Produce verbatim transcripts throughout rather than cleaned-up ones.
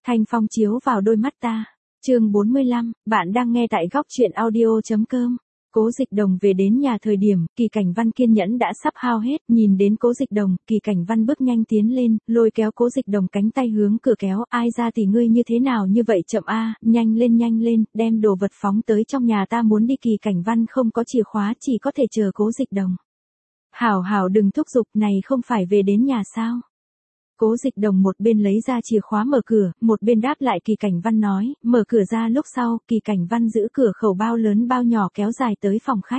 Thanh phong chiếu vào đôi mắt ta. Chương bốn mươi lăm, bạn đang nghe tại góc truyện audio chấm com. Cố Dịch Đồng về đến nhà thời điểm, Kỳ Cảnh Văn kiên nhẫn đã sắp hao hết, nhìn đến Cố Dịch Đồng, Kỳ Cảnh Văn bước nhanh tiến lên, lôi kéo Cố Dịch Đồng cánh tay hướng cửa kéo, ai ra thì ngươi như thế nào như vậy chậm a, nhanh lên nhanh lên, đem đồ vật phóng tới trong nhà ta muốn đi. Kỳ Cảnh Văn không có chìa khóa, chỉ có thể chờ Cố Dịch Đồng. Hảo hảo đừng thúc giục, này không phải về đến nhà sao? Cố Dịch Đồng một bên lấy ra chìa khóa mở cửa, một bên đáp lại Kỳ Cảnh Văn nói, mở cửa ra lúc sau, Kỳ Cảnh Văn giữ cửa khẩu bao lớn bao nhỏ kéo dài tới phòng khách.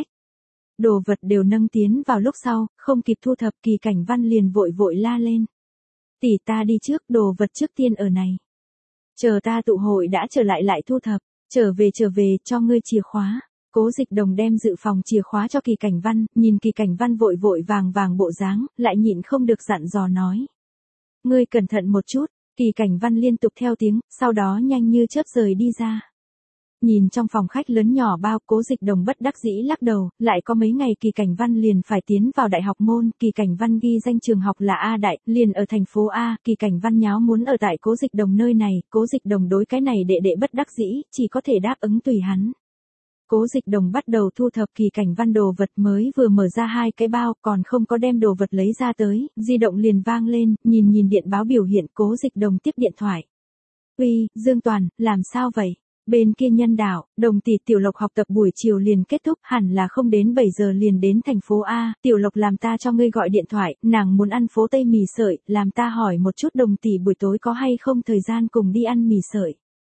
Đồ vật đều nâng tiến vào lúc sau, không kịp thu thập, Kỳ Cảnh Văn liền vội vội la lên. Tỷ ta đi trước, đồ vật trước tiên ở này. Chờ ta tụ hội đã trở lại lại thu thập, trở về trở về, cho ngươi chìa khóa. Cố Dịch Đồng đem dự phòng chìa khóa cho Kỳ Cảnh Văn, nhìn Kỳ Cảnh Văn vội vội vàng vàng bộ dáng, lại nhịn không được dặn dò nói. Ngươi cẩn thận một chút. Kỳ Cảnh Văn liên tục theo tiếng, sau đó nhanh như chớp rời đi ra. Nhìn trong phòng khách lớn nhỏ bao, Cố Dịch Đồng bất đắc dĩ lắc đầu, lại có mấy ngày Kỳ Cảnh Văn liền phải tiến vào đại học môn, Kỳ Cảnh Văn ghi danh trường học là A Đại, liền ở thành phố A, Kỳ Cảnh Văn nháo muốn ở tại Cố Dịch Đồng nơi này, Cố Dịch Đồng đối cái này đệ đệ bất đắc dĩ, chỉ có thể đáp ứng tùy hắn. Cố Dịch Đồng bắt đầu thu thập Kỳ Cảnh Văn đồ vật, mới vừa mở ra hai cái bao, còn không có đem đồ vật lấy ra tới, di động liền vang lên, nhìn nhìn điện báo biểu hiện, Cố Dịch Đồng tiếp điện thoại. Uy, Dương Toàn, làm sao vậy? Bên kia Nhân Đạo, Đồng tỷ Tiểu Lộc học tập buổi chiều liền kết thúc, hẳn là không đến bảy giờ liền đến thành phố A, Tiểu Lộc làm ta cho ngươi gọi điện thoại, nàng muốn ăn phố Tây mì sợi, làm ta hỏi một chút Đồng tỷ buổi tối có hay không thời gian cùng đi ăn mì sợi.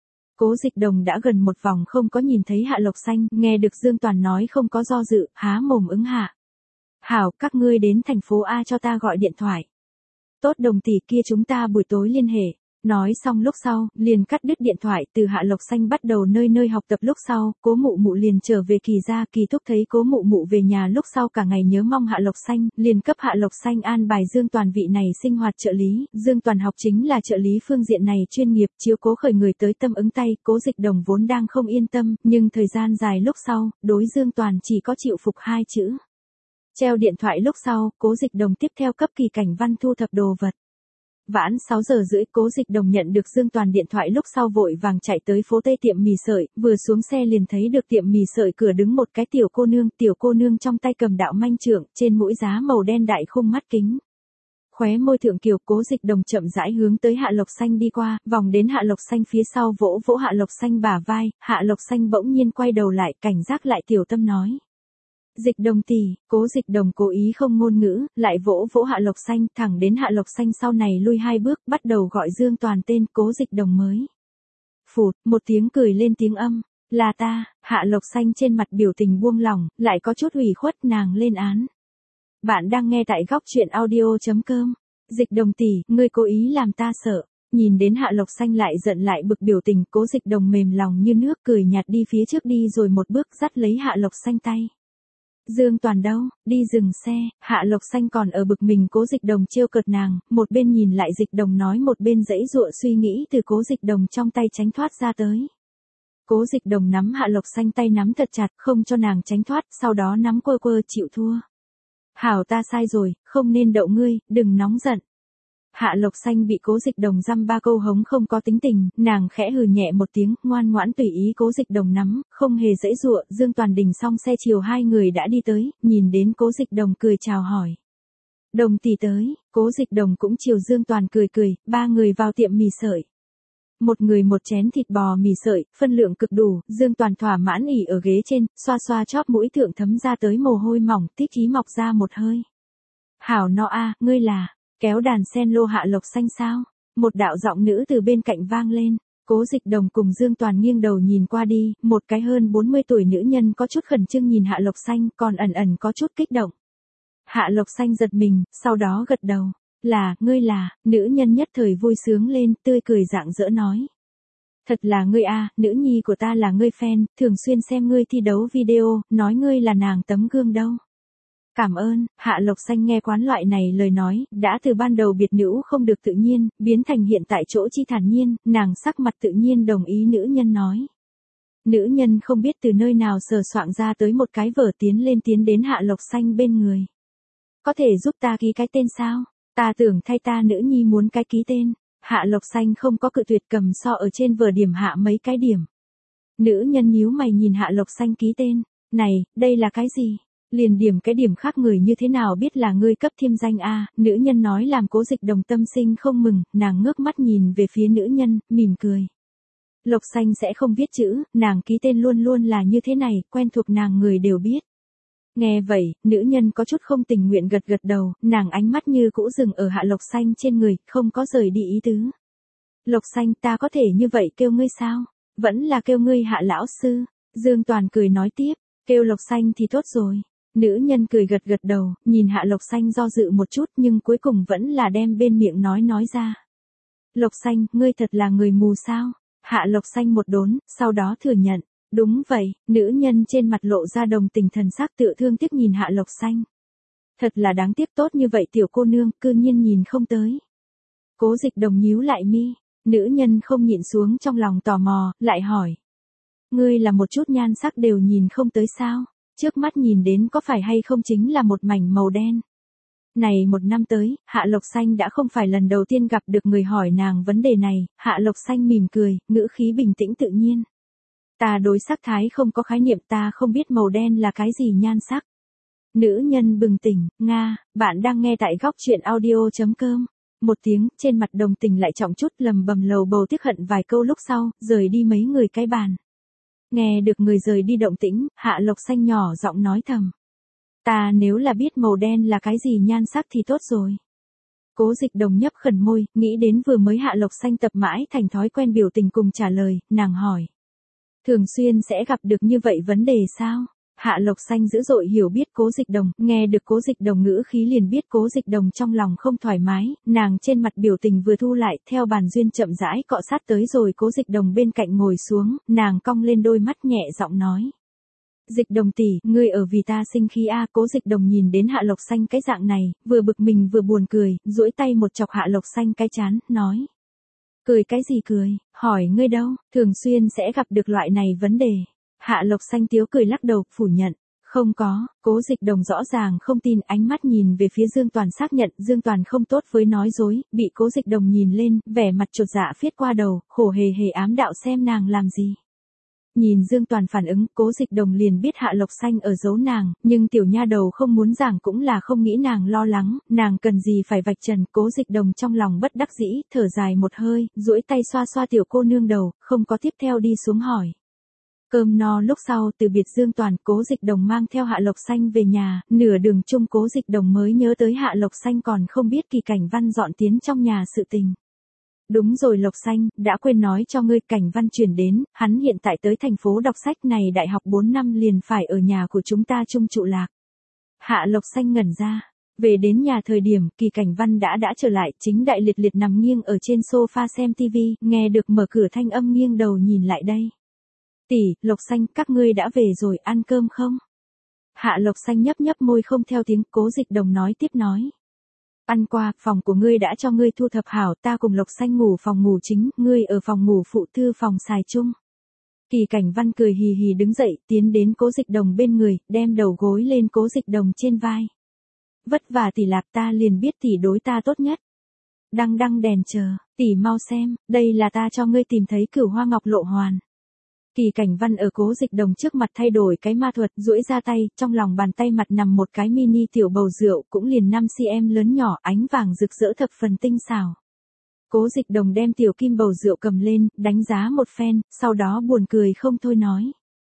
Cố Dịch Đồng đã gần một vòng không có nhìn thấy Hạ Lộc Xanh, nghe được Dương Toàn nói không có do dự, há mồm ứng hạ. Hảo, các ngươi đến thành phố A cho ta gọi điện thoại. Tốt Đồng tỷ, kia chúng ta buổi tối liên hệ. Nói xong lúc sau, liền cắt đứt điện thoại, từ Hạ Lộc Xanh bắt đầu nơi nơi học tập lúc sau, Cố Mụ Mụ liền trở về Kỳ gia, Kỳ thúc thấy Cố Mụ Mụ về nhà lúc sau cả ngày nhớ mong Hạ Lộc Xanh, liền cấp Hạ Lộc Xanh an bài Dương Toàn vị này sinh hoạt trợ lý, Dương Toàn học chính là trợ lý phương diện này chuyên nghiệp, chiếu cố khởi người tới tâm ứng tay, Cố Dịch Đồng vốn đang không yên tâm, nhưng thời gian dài lúc sau, đối Dương Toàn chỉ có chịu phục hai chữ. Treo điện thoại lúc sau, Cố Dịch Đồng tiếp theo cấp Kỳ Cảnh Văn thu thập đồ vật. Vãn sáu giờ rưỡi, Cố Dịch Đồng nhận được Dương Toàn điện thoại lúc sau vội vàng chạy tới phố Tây tiệm mì sợi, vừa xuống xe liền thấy được tiệm mì sợi cửa đứng một cái tiểu cô nương, tiểu cô nương trong tay cầm đạo manh trượng, trên mũi giá màu đen đại khung mắt kính. Khóe môi thượng kiều, Cố Dịch Đồng chậm rãi hướng tới Hạ Lộc Xanh đi qua, vòng đến Hạ Lộc Xanh phía sau vỗ vỗ Hạ Lộc Xanh bả vai, Hạ Lộc Xanh bỗng nhiên quay đầu lại, cảnh giác lại tiểu tâm nói. Dịch Đồng tỷ, Cố Dịch Đồng cố ý không ngôn ngữ, lại vỗ vỗ Hạ Lộc Xanh, thẳng đến Hạ Lộc Xanh sau này lui hai bước, bắt đầu gọi Dương Toàn tên, Cố Dịch Đồng mới. Phụt, một tiếng cười lên tiếng âm, là ta, Hạ Lộc Xanh trên mặt biểu tình buông lỏng, lại có chút ủy khuất, nàng lên án. Bạn đang nghe tại góc truyện audio chấm com. Dịch Đồng tỷ, ngươi cố ý làm ta sợ. Nhìn đến Hạ Lộc Xanh lại giận lại bực biểu tình, Cố Dịch Đồng mềm lòng như nước, cười nhạt đi phía trước đi rồi một bước dắt lấy Hạ Lộc Xanh tay. Dương Toàn đâu, đi dừng xe, Hạ Lộc Xanh còn ở bực mình Cố Dịch Đồng trêu cợt nàng, một bên nhìn lại Dịch Đồng nói một bên dãy dụa suy nghĩ từ Cố Dịch Đồng trong tay tránh thoát ra tới. Cố Dịch Đồng nắm Hạ Lộc Xanh tay nắm thật chặt, không cho nàng tránh thoát, sau đó nắm quơ quơ chịu thua. Hảo ta sai rồi, không nên đậu ngươi, đừng nóng giận. Hạ Lộc Xanh bị Cố Dịch Đồng dăm ba câu hống không có tính tình, nàng khẽ hừ nhẹ một tiếng, ngoan ngoãn tùy ý Cố Dịch Đồng nắm, không hề dãy dụa, Dương Toàn đình xong xe chiều hai người đã đi tới, nhìn đến Cố Dịch Đồng cười chào hỏi. Đồng tỷ tới, Cố Dịch Đồng cũng chiều Dương Toàn cười cười, ba người vào tiệm mì sợi. Một người một chén thịt bò mì sợi, phân lượng cực đủ, Dương Toàn thỏa mãn ỉ ở ghế trên, xoa xoa chóp mũi thượng thấm ra tới mồ hôi mỏng, tích chí mọc ra một hơi. Hảo no a, ngươi là... Kéo đàn sen lô Hạ Lộc Xanh sao? Một đạo giọng nữ từ bên cạnh vang lên. Cố Dịch Đồng cùng Dương Toàn nghiêng đầu nhìn qua đi, một cái hơn bốn mươi tuổi nữ nhân có chút khẩn trương nhìn Hạ Lộc Xanh, còn ẩn ẩn có chút kích động. Hạ Lộc Xanh giật mình, sau đó gật đầu. Là, ngươi là, nữ nhân nhất thời vui sướng lên, tươi cười rạng rỡ nói. Thật là ngươi a, nữ nhi của ta là ngươi fan, thường xuyên xem ngươi thi đấu video, nói ngươi là nàng tấm gương đâu. Cảm ơn, Hạ Lộc Xanh nghe quán loại này lời nói, đã từ ban đầu biệt nữ không được tự nhiên, biến thành hiện tại chỗ chi thản nhiên, nàng sắc mặt tự nhiên đồng ý nữ nhân nói. Nữ nhân không biết từ nơi nào sờ soạn ra tới một cái vở tiến lên tiến đến Hạ Lộc Xanh bên người. Có thể giúp ta ký cái tên sao? Ta tưởng thay ta nữ nhi muốn cái ký tên. Hạ Lộc Xanh không có cự tuyệt, cầm so ở trên vở điểm hạ mấy cái điểm. Nữ nhân nhíu mày nhìn Hạ Lộc Xanh ký tên, này, đây là cái gì? Liền điểm cái điểm khác người như thế nào biết là ngươi cấp thêm danh a? Nữ nhân nói làm Cố Dịch Đồng tâm sinh không mừng, nàng ngước mắt nhìn về phía nữ nhân, mỉm cười. Lộc Xanh sẽ không viết chữ, nàng ký tên luôn luôn là như thế này, quen thuộc nàng người đều biết. Nghe vậy, nữ nhân có chút không tình nguyện gật gật đầu, nàng ánh mắt như cũ dừng ở Hạ Lộc Xanh trên người, không có rời đi ý tứ. Lộc Xanh, ta có thể như vậy kêu ngươi sao? Vẫn là kêu ngươi Hạ lão sư. Dương Toàn cười nói tiếp, kêu Lộc Xanh thì tốt rồi. Nữ nhân cười gật gật đầu, nhìn Hạ Lộc Xanh do dự một chút nhưng cuối cùng vẫn là đem bên miệng nói nói ra. Lộc Xanh, ngươi thật là người mù sao? Hạ Lộc Xanh một đốn, sau đó thừa nhận. Đúng vậy, nữ nhân trên mặt lộ ra đồng tình thần sắc tựa thương tiếc nhìn Hạ Lộc Xanh. Thật là đáng tiếc, tốt như vậy tiểu cô nương, cư nhiên nhìn không tới. Cố Dịch Đồng nhíu lại mi, nữ nhân không nhịn xuống trong lòng tò mò, lại hỏi. Ngươi là một chút nhan sắc đều nhìn không tới sao? Trước mắt nhìn đến có phải hay không chính là một mảnh màu đen. Này một năm tới, Hạ Lộc Xanh đã không phải lần đầu tiên gặp được người hỏi nàng vấn đề này, Hạ Lộc Xanh mỉm cười, ngữ khí bình tĩnh tự nhiên. Ta đối sắc thái không có khái niệm, ta không biết màu đen là cái gì nhan sắc. Nữ nhân bừng tỉnh, Nga, bạn đang nghe tại góc truyện audio.com. Một tiếng, trên mặt đồng tình lại trọng chút, lầm bầm lầu bầu tiếc hận vài câu lúc sau, rời đi mấy người cái bàn. Nghe được người rời đi động tĩnh, Hạ Lộc Xanh nhỏ giọng nói thầm. Ta nếu là biết màu đen là cái gì nhan sắc thì tốt rồi. Cố Dịch Đồng nhấp khẩn môi, nghĩ đến vừa mới Hạ Lộc Xanh tập mãi thành thói quen biểu tình cùng trả lời, nàng hỏi. Thường xuyên sẽ gặp được như vậy vấn đề sao? Hạ Lộc Xanh dữ dội hiểu biết Cố Dịch Đồng, nghe được Cố Dịch Đồng ngữ khí liền biết Cố Dịch Đồng trong lòng không thoải mái, nàng trên mặt biểu tình vừa thu lại, theo bàn duyên chậm rãi cọ sát tới rồi Cố Dịch Đồng bên cạnh ngồi xuống, nàng cong lên đôi mắt nhẹ giọng nói. Dịch Đồng tỷ, ngươi ở vì ta sinh khí a? Cố Dịch Đồng nhìn đến Hạ Lộc Xanh cái dạng này, vừa bực mình vừa buồn cười, duỗi tay một chọc Hạ Lộc Xanh cái chán, nói. Cười cái gì cười, hỏi ngươi đâu, thường xuyên sẽ gặp được loại này vấn đề. Hạ Lộc Xanh tiếu cười lắc đầu, phủ nhận. Không có, Cố Dịch Đồng rõ ràng không tin, ánh mắt nhìn về phía Dương Toàn xác nhận, Dương Toàn không tốt với nói dối, bị Cố Dịch Đồng nhìn lên, vẻ mặt chột dạ phiết qua đầu, khổ hề hề ám đạo xem nàng làm gì. Nhìn Dương Toàn phản ứng, Cố Dịch Đồng liền biết Hạ Lộc Xanh ở giấu nàng, nhưng tiểu nha đầu không muốn giảng cũng là không nghĩ nàng lo lắng, nàng cần gì phải vạch trần. Cố Dịch Đồng trong lòng bất đắc dĩ, thở dài một hơi, duỗi tay xoa xoa tiểu cô nương đầu, không có tiếp theo đi xuống hỏi. Cơm no lúc sau, từ biệt Dương Toàn, Cố Dịch Đồng mang theo Hạ Lộc Xanh về nhà, nửa đường chung Cố Dịch Đồng mới nhớ tới Hạ Lộc Xanh còn không biết Kỳ Cảnh Văn dọn tiến trong nhà sự tình. Đúng rồi Lộc Xanh, đã quên nói cho ngươi, Cảnh Văn chuyển đến, hắn hiện tại tới thành phố đọc sách này, đại học bốn năm liền phải ở nhà của chúng ta chung trụ lạc. Hạ Lộc Xanh ngẩn ra, về đến nhà thời điểm Kỳ Cảnh Văn đã đã trở lại, chính đại liệt liệt nằm nghiêng ở trên sofa xem tivi, nghe được mở cửa thanh âm nghiêng đầu nhìn lại đây. Tỷ, Lộc Xanh, các ngươi đã về rồi, ăn cơm không? Hạ Lộc Xanh nhấp nhấp môi không theo tiếng. Cố Dịch Đồng nói tiếp nói. Ăn qua, phòng của ngươi đã cho ngươi thu thập hảo, ta cùng Lộc Xanh ngủ phòng ngủ chính, ngươi ở phòng ngủ phụ, thư phòng xài chung. Kỳ Cảnh Văn cười hì hì đứng dậy, tiến đến Cố Dịch Đồng bên người, đem đầu gối lên Cố Dịch Đồng trên vai. Vất vả tỷ lạc, ta liền biết tỷ đối ta tốt nhất. Đăng đăng đèn chờ, tỷ mau xem, đây là ta cho ngươi tìm thấy Cửu Hoa Ngọc Lộ Hoàn. Kỳ Cảnh Văn ở Cố Dịch Đồng trước mặt thay đổi cái ma thuật, duỗi ra tay, trong lòng bàn tay mặt nằm một cái mini tiểu bầu rượu, cũng liền năm xăng-ti-mét lớn nhỏ, ánh vàng rực rỡ thập phần tinh xảo. Cố Dịch Đồng đem tiểu kim bầu rượu cầm lên, đánh giá một phen, sau đó buồn cười không thôi nói.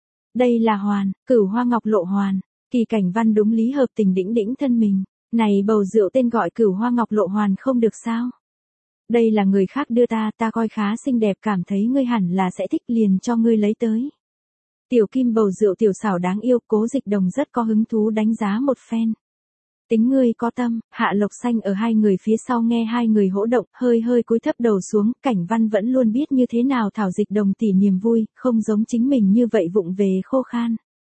Đây là hoàn, Cửu Hoa Ngọc Lộ Hoàn. Kỳ Cảnh Văn đúng lý hợp tình đĩnh đĩnh thân mình. Này bầu rượu tên gọi Cửu Hoa Ngọc Lộ Hoàn không được sao? Đây là người khác đưa ta, ta coi khá xinh đẹp, cảm thấy ngươi hẳn là sẽ thích, liền cho ngươi lấy tới. Tiểu kim bầu rượu tiểu xảo đáng yêu, Cố Dịch Đồng rất có hứng thú đánh giá một phen. Tính ngươi có tâm. Hạ Lộc Xanh ở hai người phía sau nghe hai người hỗ động, hơi hơi cúi thấp đầu xuống, Cảnh Văn vẫn luôn biết như thế nào thảo Dịch Đồng tỉ niềm vui, không giống chính mình như vậy vụng về khô khan.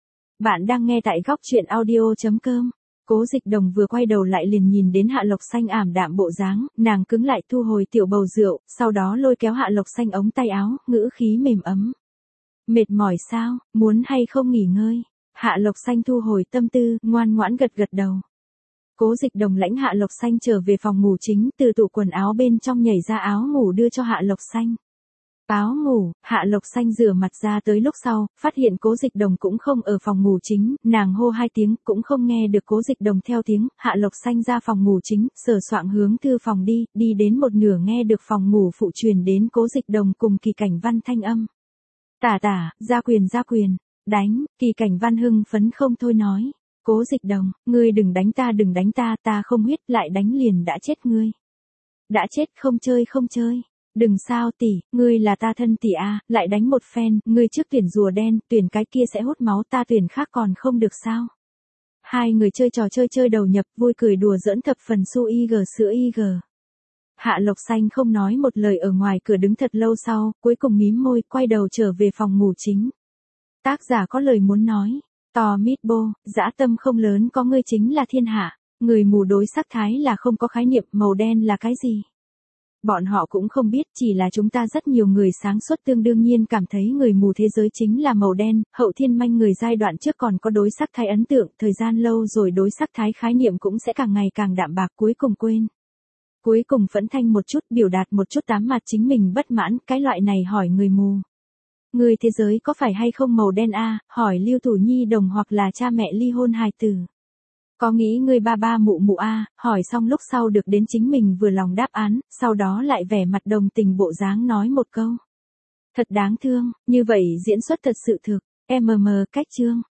Bạn đang nghe tại góc truyện audio.com. Cố Dịch Đồng vừa quay đầu lại liền nhìn đến Hạ Lộc Xanh ảm đạm bộ dáng, nàng cứng lại thu hồi tiểu bầu rượu, sau đó lôi kéo Hạ Lộc Xanh ống tay áo, ngữ khí mềm ấm. Mệt mỏi sao, muốn hay không nghỉ ngơi? Hạ Lộc Xanh thu hồi tâm tư, ngoan ngoãn gật gật đầu. Cố Dịch Đồng lãnh Hạ Lộc Xanh trở về phòng ngủ chính, từ tủ quần áo bên trong nhảy ra áo ngủ đưa cho Hạ Lộc Xanh. Áo ngủ, Hạ Lộc Xanh rửa mặt ra tới lúc sau, phát hiện Cố Dịch Đồng cũng không ở phòng ngủ chính, nàng hô hai tiếng, cũng không nghe được Cố Dịch Đồng theo tiếng, Hạ Lộc Xanh ra phòng ngủ chính, sờ soạng hướng thư phòng đi, đi đến một nửa nghe được phòng ngủ phụ truyền đến Cố Dịch Đồng cùng Kỳ Cảnh Văn thanh âm. Tả tả, ra quyền ra quyền, đánh, Kỳ Cảnh Văn hưng phấn không thôi nói. Cố Dịch Đồng, ngươi đừng đánh ta đừng đánh ta, ta không huyết, lại đánh liền đã chết ngươi. Đã chết không chơi không chơi. Đừng sao tỷ, ngươi là ta thân tỷ a, lại đánh một phen, ngươi trước tuyển rùa đen, tuyển cái kia sẽ hút máu, ta tuyển khác còn không được sao. Hai người chơi trò chơi chơi đầu nhập, vui cười đùa giỡn thập phần su y gờ sữa y gờ. Hạ Lộc Xanh không nói một lời ở ngoài cửa đứng thật lâu sau, cuối cùng mím môi, quay đầu trở về phòng ngủ chính. Tác giả có lời muốn nói. Tò mít bô, dã tâm không lớn có ngươi chính là thiên hạ, người mù đối sắc thái là không có khái niệm, màu đen là cái gì. Bọn họ cũng không biết, chỉ là chúng ta rất nhiều người sáng suốt tương đương nhiên cảm thấy người mù thế giới chính là màu đen, hậu thiên manh người giai đoạn trước còn có đối sắc thái ấn tượng, thời gian lâu rồi đối sắc thái khái niệm cũng sẽ càng ngày càng đạm bạc cuối cùng quên. Cuối cùng phẫn thanh một chút biểu đạt một chút tám mặt chính mình bất mãn, cái loại này hỏi người mù. Người thế giới có phải hay không màu đen a? Hỏi Lưu Thủ Nhi đồng hoặc là cha mẹ ly hôn hài tử. Có nghĩ người ba ba mụ mụ a? Hỏi xong lúc sau được đến chính mình vừa lòng đáp án, sau đó lại vẻ mặt đồng tình bộ dáng nói một câu. Thật đáng thương, như vậy diễn xuất thật sự thực, em mờ mờ cách chương.